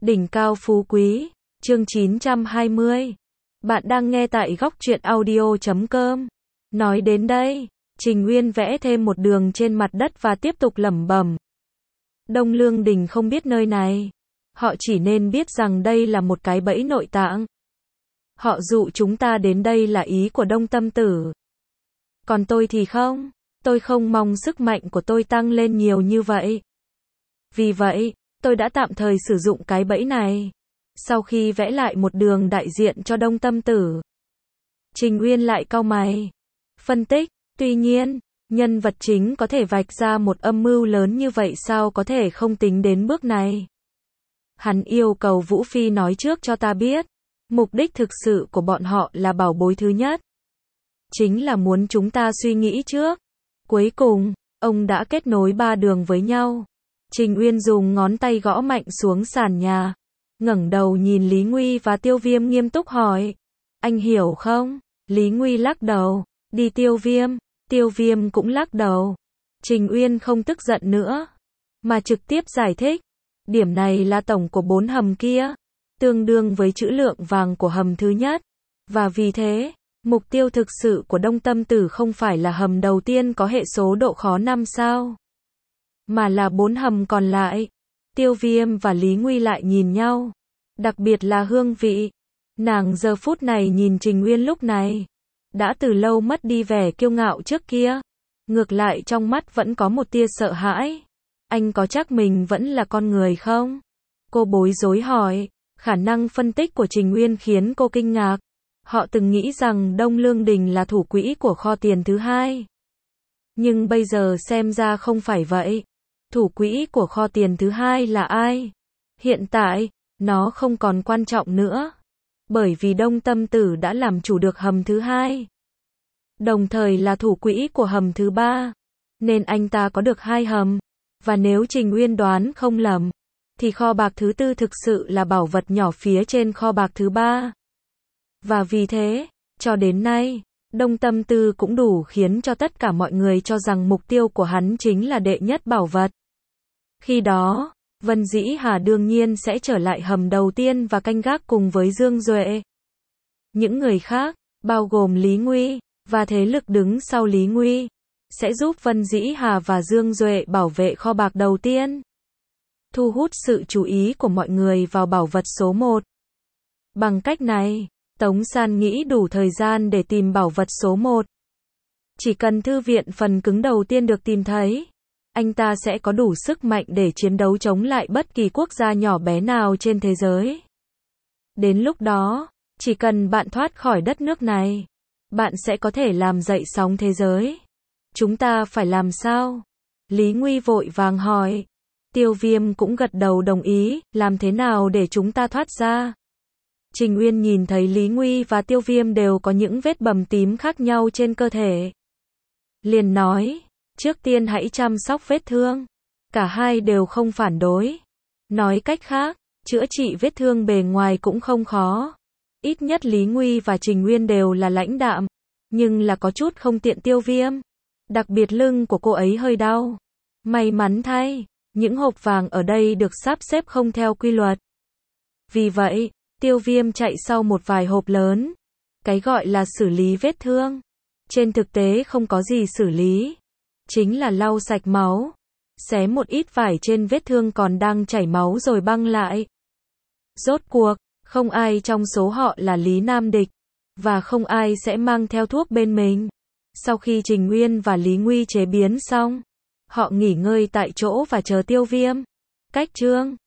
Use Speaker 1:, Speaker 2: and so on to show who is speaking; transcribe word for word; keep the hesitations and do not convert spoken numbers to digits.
Speaker 1: Đỉnh cao phú quý, chương chín trăm hai mươi. Bạn đang nghe tại góc truyện audio chấm com. Nói đến đây, Trình Uyên vẽ thêm một đường trên mặt đất và tiếp tục lẩm bẩm. Đông Lương Đình không biết nơi này. Họ chỉ nên biết rằng đây là một cái bẫy nội tạng. Họ dụ chúng ta đến đây là ý của Đông Tâm Tử. Còn tôi thì không. Tôi không mong sức mạnh của tôi tăng lên nhiều như vậy. Vì vậy, tôi đã tạm thời sử dụng cái bẫy này. Sau khi vẽ lại một đường đại diện cho Đông Tâm Tử, Trình Uyên lại cau mày. Phân tích, tuy nhiên, nhân vật chính có thể vạch ra một âm mưu lớn như vậy sao có thể không tính đến bước này. Hắn yêu cầu Vũ Phi nói trước cho ta biết, mục đích thực sự của bọn họ là bảo bối thứ nhất. Chính là muốn chúng ta suy nghĩ trước. Cuối cùng, ông đã kết nối ba đường với nhau. Trình Uyên dùng ngón tay gõ mạnh xuống sàn nhà, ngẩng đầu nhìn Lý Nguy và Tiêu Viêm nghiêm túc hỏi. Anh hiểu không? Lý Nguy lắc đầu. Đi Tiêu Viêm. Tiêu Viêm cũng lắc đầu. Trình Uyên không tức giận nữa, mà trực tiếp giải thích. Điểm này là tổng của bốn hầm kia, tương đương với trữ lượng vàng của hầm thứ nhất. Và vì thế, mục tiêu thực sự của Đông Tâm Tử không phải là hầm đầu tiên có hệ số độ khó năm sao, mà là bốn hầm còn lại. Tiêu Viêm và Lý Nguy lại nhìn nhau. Đặc biệt là Hương Vị. Nàng giờ phút này nhìn Trình Uyên lúc này, đã từ lâu mất đi vẻ kiêu ngạo trước kia. Ngược lại trong mắt vẫn có một tia sợ hãi. Anh có chắc mình vẫn là con người không? Cô bối rối hỏi. Khả năng phân tích của Trình Uyên khiến cô kinh ngạc. Họ từng nghĩ rằng Đông Lương Đình là thủ quỹ của kho tiền thứ hai. Nhưng bây giờ xem ra không phải vậy. Thủ quỹ của kho tiền thứ hai là ai? Hiện tại, nó không còn quan trọng nữa. Bởi vì Đông Tâm Tử đã làm chủ được hầm thứ hai, đồng thời là thủ quỹ của hầm thứ ba. Nên anh ta có được hai hầm. Và nếu Trình Uyên đoán không lầm, thì kho bạc thứ tư thực sự là bảo vật nhỏ phía trên kho bạc thứ ba. Và vì thế, cho đến nay, Đông Tâm Tư cũng đủ khiến cho tất cả mọi người cho rằng mục tiêu của hắn chính là đệ nhất bảo vật. Khi đó, Vân Dĩ Hà đương nhiên sẽ trở lại hầm đầu tiên và canh gác cùng với Dương Duệ. Những người khác, bao gồm Lý Nguy, và thế lực đứng sau Lý Nguy, sẽ giúp Vân Dĩ Hà và Dương Duệ bảo vệ kho bạc đầu tiên. Thu hút sự chú ý của mọi người vào bảo vật số một. Bằng cách này, Tống San nghĩ đủ thời gian để tìm bảo vật số một. Chỉ cần thư viện phần cứng đầu tiên được tìm thấy, anh ta sẽ có đủ sức mạnh để chiến đấu chống lại bất kỳ quốc gia nhỏ bé nào trên thế giới. Đến lúc đó, chỉ cần bạn thoát khỏi đất nước này, bạn sẽ có thể làm dậy sóng thế giới. Chúng ta phải làm sao? Lý Nguy vội vàng hỏi. Tiêu Viêm cũng gật đầu đồng ý. Làm thế nào để chúng ta thoát ra? Trình Uyên nhìn thấy Lý Nguy và Tiêu Viêm đều có những vết bầm tím khác nhau trên cơ thể, liền nói. Trước tiên hãy chăm sóc vết thương. Cả hai đều không phản đối. Nói cách khác, chữa trị vết thương bề ngoài cũng không khó. Ít nhất Lý Nguy và Trình Uyên đều là lãnh đạm, nhưng là có chút không tiện Tiêu Viêm. Đặc biệt lưng của cô ấy hơi đau. May mắn thay, những hộp vàng ở đây được sắp xếp không theo quy luật. Vì vậy, Tiêu Viêm chạy sau một vài hộp lớn. Cái gọi là xử lý vết thương, trên thực tế không có gì xử lý. Chính là lau sạch máu, xé một ít vải trên vết thương còn đang chảy máu rồi băng lại. Rốt cuộc, không ai trong số họ là Lý Nam Địch, và không ai sẽ mang theo thuốc bên mình. Sau khi Trình Uyên và Lý Nguy chế biến xong, họ nghỉ ngơi tại chỗ và chờ Tiêu Viêm. Cách chương